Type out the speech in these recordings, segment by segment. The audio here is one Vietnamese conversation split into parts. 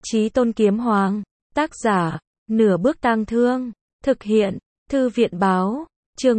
Chí Tôn Kiếm Hoàng, tác giả, Nửa Bước Tang Thương, thực hiện, Thư viện báo, chương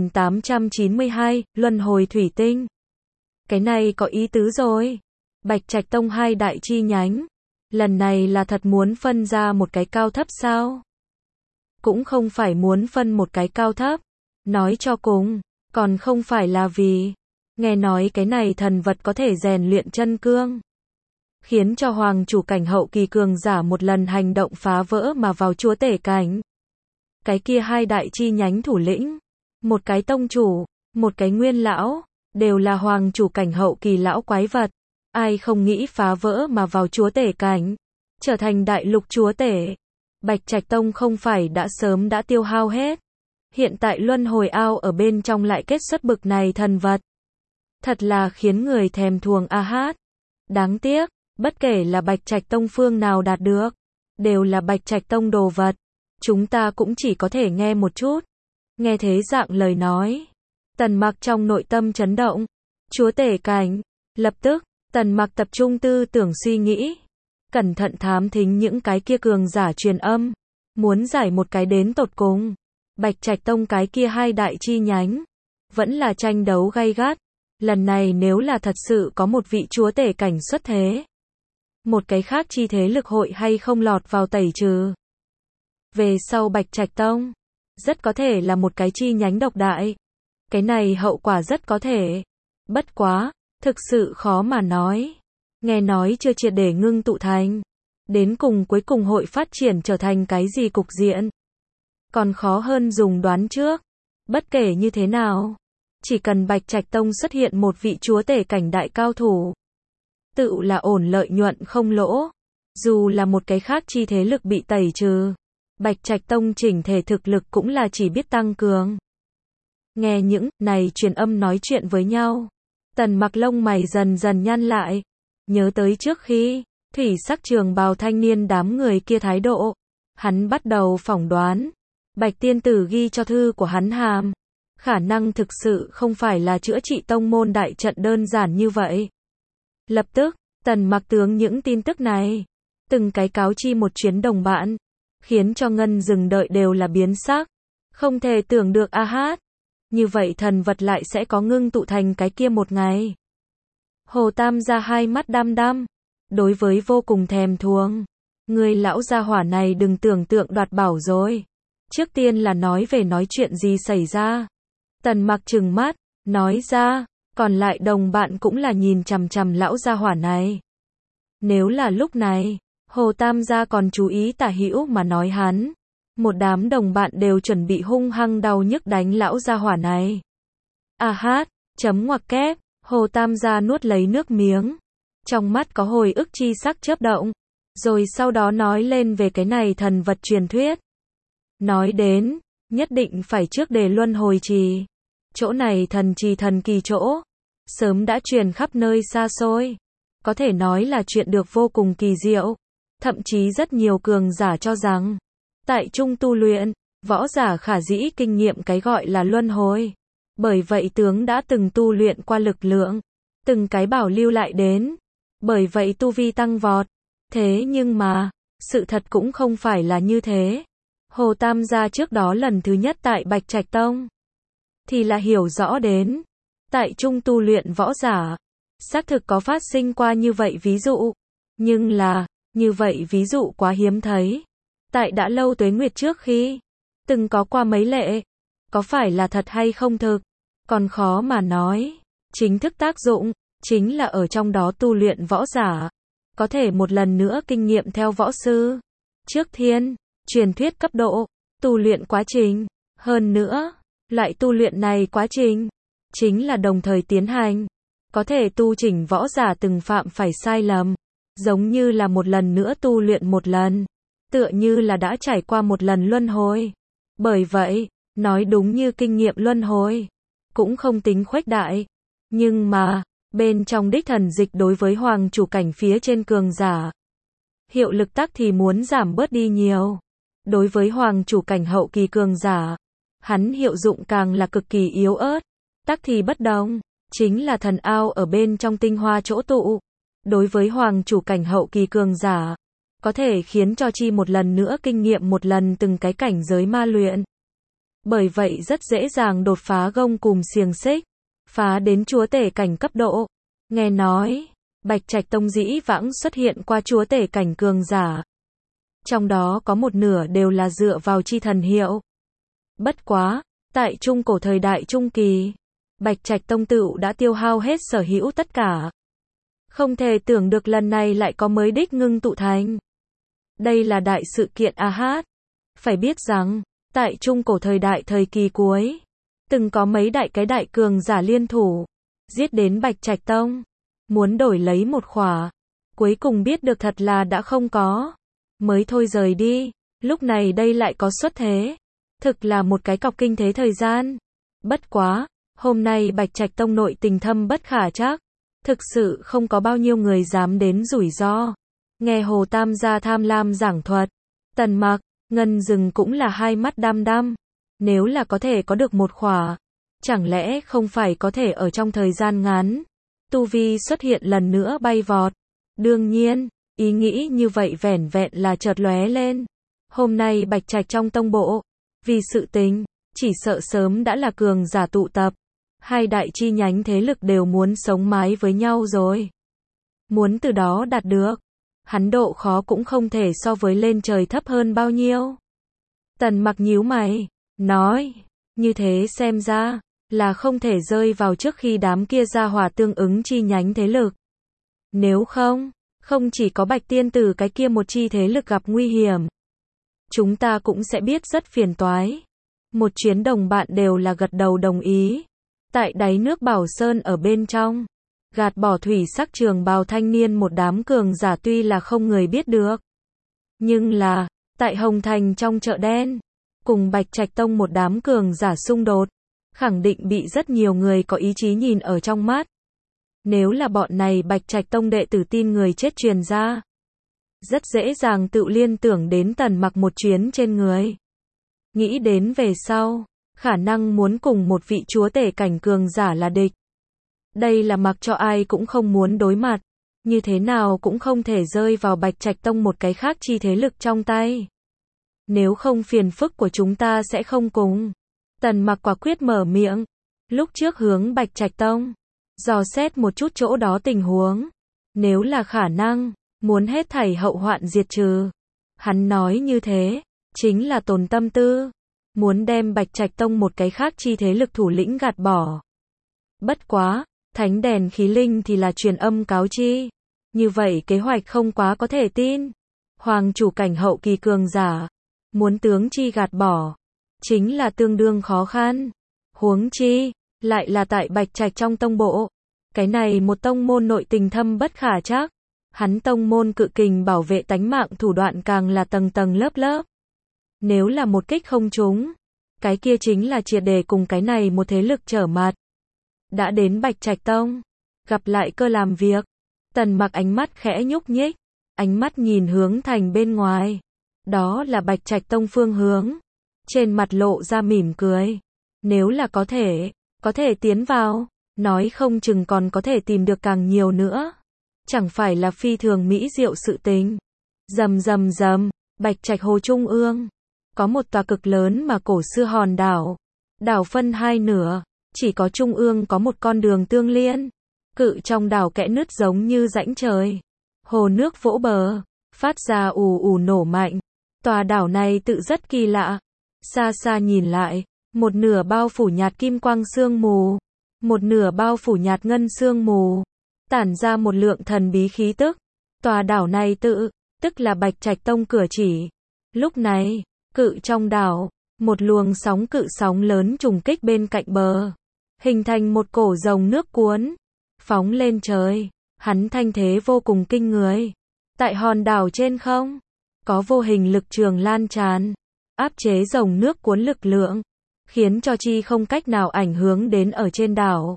1892, Luân Hồi Thủy Tinh. Cái này có ý tứ rồi. Bạch Trạch Tông hai đại chi nhánh. Lần này là thật muốn phân ra một cái cao thấp sao? Cũng không phải muốn phân một cái cao thấp. Nói cho cùng, còn không phải là vì nghe nói cái này thần vật có thể rèn luyện chân cương, khiến cho hoàng chủ cảnh hậu kỳ cường giả một lần hành động phá vỡ mà vào chúa tể cảnh. Cái kia hai đại chi nhánh thủ lĩnh, một cái tông chủ, một cái nguyên lão, đều là hoàng chủ cảnh hậu kỳ lão quái vật. Ai không nghĩ phá vỡ mà vào chúa tể cảnh, trở thành đại lục chúa tể. Bạch Trạch Tông không phải đã sớm đã tiêu hao hết. Hiện tại luân hồi ao ở bên trong lại kết xuất bực này thần vật. Thật là khiến người thèm thuồng a hát. Đáng tiếc, bất kể là Bạch Trạch Tông phương nào đạt được, đều là Bạch Trạch Tông đồ vật. Chúng ta cũng chỉ có thể nghe một chút. Nghe thế dạng lời nói, Tần Mặc trong nội tâm chấn động. Chúa tể cảnh. Lập tức, Tần Mặc tập trung tư tưởng suy nghĩ, cẩn thận thám thính những cái kia cường giả truyền âm, muốn giải một cái đến tột cùng. Bạch Trạch Tông cái kia hai đại chi nhánh, vẫn là tranh đấu gay gắt. Lần này nếu là thật sự có một vị chúa tể cảnh xuất thế, một cái khác chi thế lực hội hay không lọt vào tẩy trừ. Về sau Bạch Trạch Tông, rất có thể là một cái chi nhánh độc đại. Cái này hậu quả rất có thể. Bất quá, thực sự khó mà nói. Nghe nói chưa triệt để ngưng tụ thành. Đến cùng cuối cùng hội phát triển trở thành cái gì cục diện. Còn khó hơn dùng đoán trước. Bất kể như thế nào, chỉ cần Bạch Trạch Tông xuất hiện một vị chúa tể cảnh đại cao thủ, tự là ổn lợi nhuận không lỗ. Dù là một cái khác chi thế lực bị tẩy trừ, Bạch Trạch Tông chỉnh thể thực lực cũng là chỉ biết tăng cường. Nghe những này truyền âm nói chuyện với nhau, Tần Mặc lông mày dần dần nhăn lại, nhớ tới trước khi thủy sắc trường bào thanh niên đám người kia thái độ, hắn bắt đầu phỏng đoán, Bạch tiên tử ghi cho thư của hắn hàm, khả năng thực sự không phải là chữa trị tông môn đại trận đơn giản như vậy. Lập tức, Tần Mặc tướng những tin tức này, từng cái cáo chi một chuyến đồng bạn, khiến cho Ngân Dừng đợi đều là biến sắc, không thể tưởng được a hát. Như vậy thần vật lại sẽ có ngưng tụ thành cái kia một ngày. Hồ Tam gia hai mắt đăm đăm, đối với vô cùng thèm thuồng. Người lão gia hỏa này đừng tưởng tượng đoạt bảo rồi. Trước tiên là nói về nói chuyện gì xảy ra. Tần Mặc trừng mắt, nói ra, còn lại đồng bạn cũng là nhìn chằm chằm lão gia hỏa này. Nếu là lúc này, Hồ Tam gia còn chú ý tả hữu mà nói hắn, một đám đồng bạn đều chuẩn bị hung hăng đau nhức đánh lão gia hỏa này. A hát, chấm ngoặc kép, Hồ Tam gia nuốt lấy nước miếng. Trong mắt có hồi ức chi sắc chớp động. Rồi sau đó nói lên về cái này thần vật truyền thuyết. Nói đến, nhất định phải trước đề luân hồi trì. Chỗ này thần trì thần kỳ chỗ, sớm đã truyền khắp nơi xa xôi. Có thể nói là chuyện được vô cùng kỳ diệu. Thậm chí rất nhiều cường giả cho rằng, tại trung tu luyện, võ giả khả dĩ kinh nghiệm cái gọi là luân hồi. Bởi vậy tướng đã từng tu luyện qua lực lượng, từng cái bảo lưu lại đến. Bởi vậy tu vi tăng vọt. Thế nhưng mà, sự thật cũng không phải là như thế. Hồ Tam gia trước đó lần thứ nhất tại Bạch Trạch Tông, thì là hiểu rõ đến, tại trung tu luyện võ giả, xác thực có phát sinh qua như vậy ví dụ. Nhưng là, như vậy ví dụ quá hiếm thấy. Tại đã lâu tuế nguyệt trước khi, từng có qua mấy lệ, có phải là thật hay không thực, còn khó mà nói. Chính thức tác dụng, chính là ở trong đó tu luyện võ giả, có thể một lần nữa kinh nghiệm theo võ sư. Trước thiên, truyền thuyết cấp độ, tu luyện quá trình. Hơn nữa, loại tu luyện này quá trình, chính là đồng thời tiến hành. Có thể tu chỉnh võ giả từng phạm phải sai lầm, giống như là một lần nữa tu luyện một lần. Tựa như là đã trải qua một lần luân hồi. Bởi vậy, nói đúng như kinh nghiệm luân hồi, cũng không tính khuếch đại. Nhưng mà, bên trong đích thần dịch đối với hoàng chủ cảnh phía trên cường giả, hiệu lực tắc thì muốn giảm bớt đi nhiều. Đối với hoàng chủ cảnh hậu kỳ cường giả, hắn hiệu dụng càng là cực kỳ yếu ớt. Tắc thì bất đồng, chính là thần ao ở bên trong tinh hoa chỗ tụ. Đối với hoàng chủ cảnh hậu kỳ cường giả, có thể khiến cho chi một lần nữa kinh nghiệm một lần từng cái cảnh giới ma luyện. Bởi vậy rất dễ dàng đột phá gông cùm xiềng xích, phá đến chúa tể cảnh cấp độ. Nghe nói, Bạch Trạch Tông dĩ vãng xuất hiện qua chúa tể cảnh cường giả. Trong đó có một nửa đều là dựa vào chi thần hiệu. Bất quá, tại trung cổ thời đại trung kỳ, Bạch Trạch Tông tựu đã tiêu hao hết sở hữu tất cả. Không thể tưởng được lần này lại có mới đích ngưng tụ thành. Đây là đại sự kiện a hát. Phải biết rằng, tại trung cổ thời đại thời kỳ cuối, từng có mấy đại cường giả liên thủ, giết đến Bạch Trạch Tông, muốn đổi lấy một khỏa. Cuối cùng biết được thật là đã không có, mới thôi rời đi, lúc này đây lại có xuất thế. Thực là một cái cọc kinh thế thời gian. Bất quá, hôm nay Bạch Trạch Tông nội tình thâm bất khả trắc, thực sự không có bao nhiêu người dám đến rủi ro. Nghe Hồ Tam gia tham lam giảng thuật, Tần Mặc, Ngân Dừng cũng là hai mắt đăm đăm. Nếu là có thể có được một khỏa, chẳng lẽ không phải có thể ở trong thời gian ngắn, tu vi xuất hiện lần nữa bay vọt. Đương nhiên, ý nghĩ như vậy vẻn vẹn là chợt lóe lên. Hôm nay Bạch Trạch trong tông bộ, vì sự tình, chỉ sợ sớm đã là cường giả tụ tập. Hai đại chi nhánh thế lực đều muốn sống mái với nhau rồi. Muốn từ đó đạt được, hắn độ khó cũng không thể so với lên trời thấp hơn bao nhiêu. Tần Mặc nhíu mày, nói, như thế xem ra, là không thể rơi vào trước khi đám kia ra hỏa tương ứng chi nhánh thế lực. Nếu không, không chỉ có Bạch Tiên Tử cái kia một chi thế lực gặp nguy hiểm, chúng ta cũng sẽ biết rất phiền toái. Một chuyến đồng bạn đều là gật đầu đồng ý. Tại đáy nước Bảo Sơn ở bên trong, gạt bỏ thủy sắc trường bào thanh niên một đám cường giả tuy là không người biết được. Nhưng là, tại Hồng Thành trong chợ đen, cùng Bạch Trạch Tông một đám cường giả xung đột, khẳng định bị rất nhiều người có ý chí nhìn ở trong mắt. Nếu là bọn này Bạch Trạch Tông đệ tử tin người chết truyền ra, rất dễ dàng tự liên tưởng đến Tần Mặc một chuyến trên người. Nghĩ đến về sau, khả năng muốn cùng một vị chúa tể cảnh cường giả là địch. Đây là mặc cho ai cũng không muốn đối mặt, như thế nào cũng không thể rơi vào Bạch Trạch Tông một cái khác chi thế lực trong tay. Nếu không phiền phức của chúng ta sẽ không cùng. Tần Mặc quả quyết mở miệng, lúc trước hướng Bạch Trạch Tông, dò xét một chút chỗ đó tình huống. Nếu là khả năng, muốn hết thảy hậu hoạn diệt trừ. Hắn nói như thế, chính là tồn tâm tư, muốn đem Bạch Trạch Tông một cái khác chi thế lực thủ lĩnh gạt bỏ. Bất quá, thánh đèn khí linh thì là truyền âm cáo chi. Như vậy kế hoạch không quá có thể tin. Hoàng chủ cảnh hậu kỳ cường giả, muốn tướng chi gạt bỏ, chính là tương đương khó khăn. Huống chi, lại là tại Bạch Trạch trong tông bộ. Cái này một tông môn nội tình thâm bất khả trắc. Hắn tông môn cự kình bảo vệ tánh mạng thủ đoạn càng là tầng tầng lớp lớp. Nếu là một kích không trúng, cái kia chính là triệt để cùng cái này một thế lực trở mặt. Đã đến Bạch Trạch Tông, gặp lại cơ làm việc, Tần Mặc ánh mắt khẽ nhúc nhích, ánh mắt nhìn hướng thành bên ngoài. Đó là Bạch Trạch Tông phương hướng. Trên mặt lộ ra mỉm cười. Nếu là có thể tiến vào, nói không chừng còn có thể tìm được càng nhiều nữa. Chẳng phải là phi thường mỹ diệu sự tình. Rầm rầm rầm, Bạch Trạch Hồ Trung ương, có một tòa cực lớn mà cổ xưa hòn đảo. Đảo phân hai nửa, chỉ có trung ương có một con đường tương liên. Cự trong đảo kẽ nứt giống như rãnh trời. Hồ nước vỗ bờ, phát ra ù ù nổ mạnh. Tòa đảo này tự rất kỳ lạ. Xa xa nhìn lại, một nửa bao phủ nhạt kim quang sương mù, một nửa bao phủ nhạt ngân sương mù, tản ra một lượng thần bí khí tức. Tòa đảo này tức là Bạch Trạch Tông cửa chỉ. Lúc này, cự trong đảo, một luồng sóng cự sóng lớn trùng kích bên cạnh bờ, hình thành một cổ rồng nước cuốn, phóng lên trời. Hắn thanh thế vô cùng kinh người. Tại hòn đảo trên không, có vô hình lực trường lan tràn, áp chế rồng nước cuốn lực lượng, khiến cho chi không cách nào ảnh hưởng đến ở trên đảo.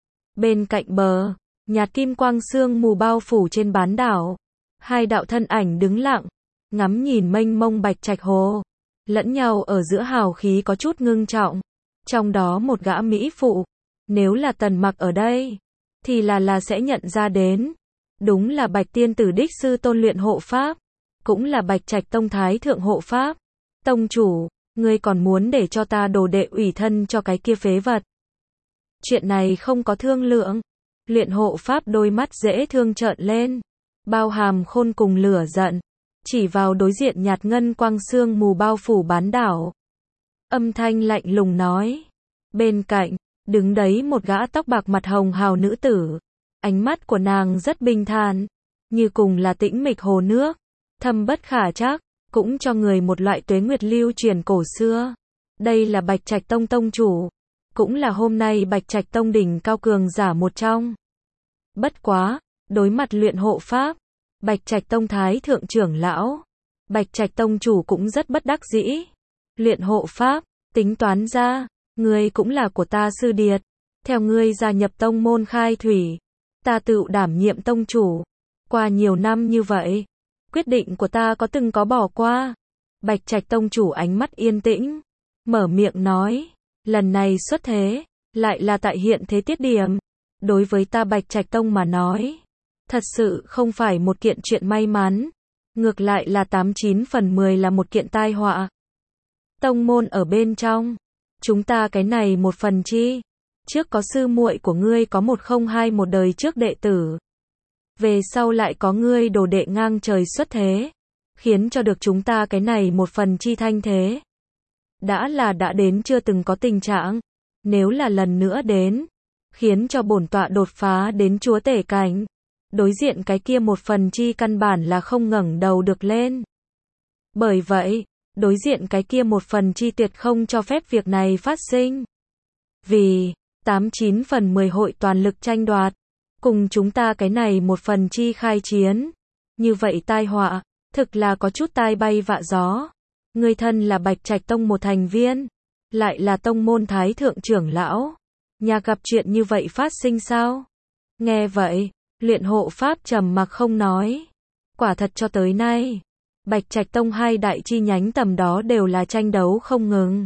Bên cạnh bờ, nhạt kim quang sương mù bao phủ trên bán đảo. Hai đạo thân ảnh đứng lặng, ngắm nhìn mênh mông Bạch Trạch Hồ. Lẫn nhau ở giữa hào khí có chút ngưng trọng. Trong đó một gã mỹ phụ, nếu là Tần Mặc ở đây, thì là sẽ nhận ra đến. Đúng là Bạch Tiên Tử đích sư tôn luyện hộ pháp. cũng là Bạch Trạch Tông Thái Thượng Hộ Pháp. Tông chủ, ngươi còn muốn để cho ta đồ đệ ủy thân cho cái kia phế vật. Chuyện này không có thương lượng. Luyện hộ pháp đôi mắt dễ thương trợn lên, bao hàm khôn cùng lửa giận, chỉ vào đối diện nhạt ngân quang sương mù bao phủ bán đảo. Âm thanh lạnh lùng nói. Bên cạnh, đứng đấy một gã tóc bạc mặt hồng hào nữ tử. Ánh mắt của nàng rất bình thản, như cùng là tĩnh mịch hồ nước, thâm bất khả trắc, cũng cho người một loại tuế nguyệt lưu truyền cổ xưa. Đây là Bạch Trạch Tông tông chủ, cũng là hôm nay Bạch Trạch Tông đỉnh cao cường giả một trong. Bất quá, đối mặt luyện hộ pháp, Bạch Trạch Tông Thái Thượng trưởng lão, Bạch Trạch Tông chủ cũng rất bất đắc dĩ. Luyện hộ pháp, tính toán ra, ngươi cũng là của ta sư điệt. Theo ngươi gia nhập tông môn khai thủy, ta tự đảm nhiệm tông chủ. Qua nhiều năm như vậy, quyết định của ta có bỏ qua. Bạch Trạch Tông chủ ánh mắt yên tĩnh, mở miệng nói, lần này xuất thế, lại là tại hiện thế tiết điểm. Đối với ta Bạch Trạch Tông mà nói, thật sự không phải một kiện chuyện may mắn, ngược lại là 89 phần 10 là một kiện tai họa. Tông môn ở bên trong, chúng ta cái này một phần chi, trước có sư muội của ngươi có 102 một đời trước đệ tử, về sau lại có ngươi đồ đệ ngang trời xuất thế, khiến cho được chúng ta cái này một phần chi thanh thế. Đã đến chưa từng có tình trạng, nếu là lần nữa đến, khiến cho bổn tọa đột phá đến chúa tể cảnh, đối diện cái kia một phần chi căn bản là không ngẩng đầu được lên. Bởi vậy, đối diện cái kia một phần chi tuyệt không cho phép việc này phát sinh. Vì, 89 phần 10 hội toàn lực tranh đoạt, cùng chúng ta cái này một phần chi khai chiến. Như vậy tai họa, thực là có chút tai bay vạ gió. Ngươi thân là Bạch Trạch Tông một thành viên, lại là tông môn Thái Thượng trưởng lão. Nhà gặp chuyện như vậy phát sinh sao? Nghe vậy, luyện hộ pháp trầm mặc không nói. Quả thật cho tới nay, Bạch Trạch Tông hai đại chi nhánh tầm đó đều là tranh đấu không ngừng.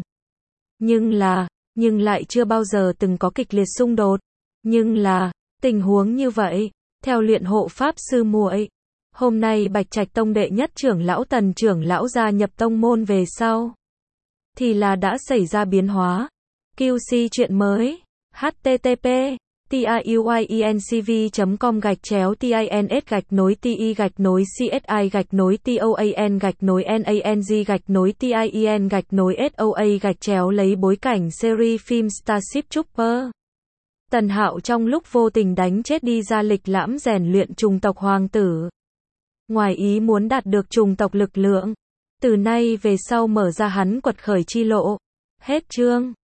Nhưng lại chưa bao giờ từng có kịch liệt xung đột. Tình huống như vậy, theo luyện hộ pháp sư muội, hôm nay Bạch Trạch Tông đệ nhất trưởng lão Tần trưởng lão gia nhập tông môn về sau, thì là đã xảy ra biến hóa. QC chuyện mới, http tiuyenCV.com/TINS-TOAN-NANG-TIEN-SOA lấy bối cảnh series phim Starship Trooper. Tần Hạo trong lúc vô tình đánh chết đi ra lịch lãm rèn luyện trùng tộc hoàng tử. Ngoài ý muốn đạt được trùng tộc lực lượng. Từ nay về sau mở ra hắn quật khởi chi lộ. Hết chương.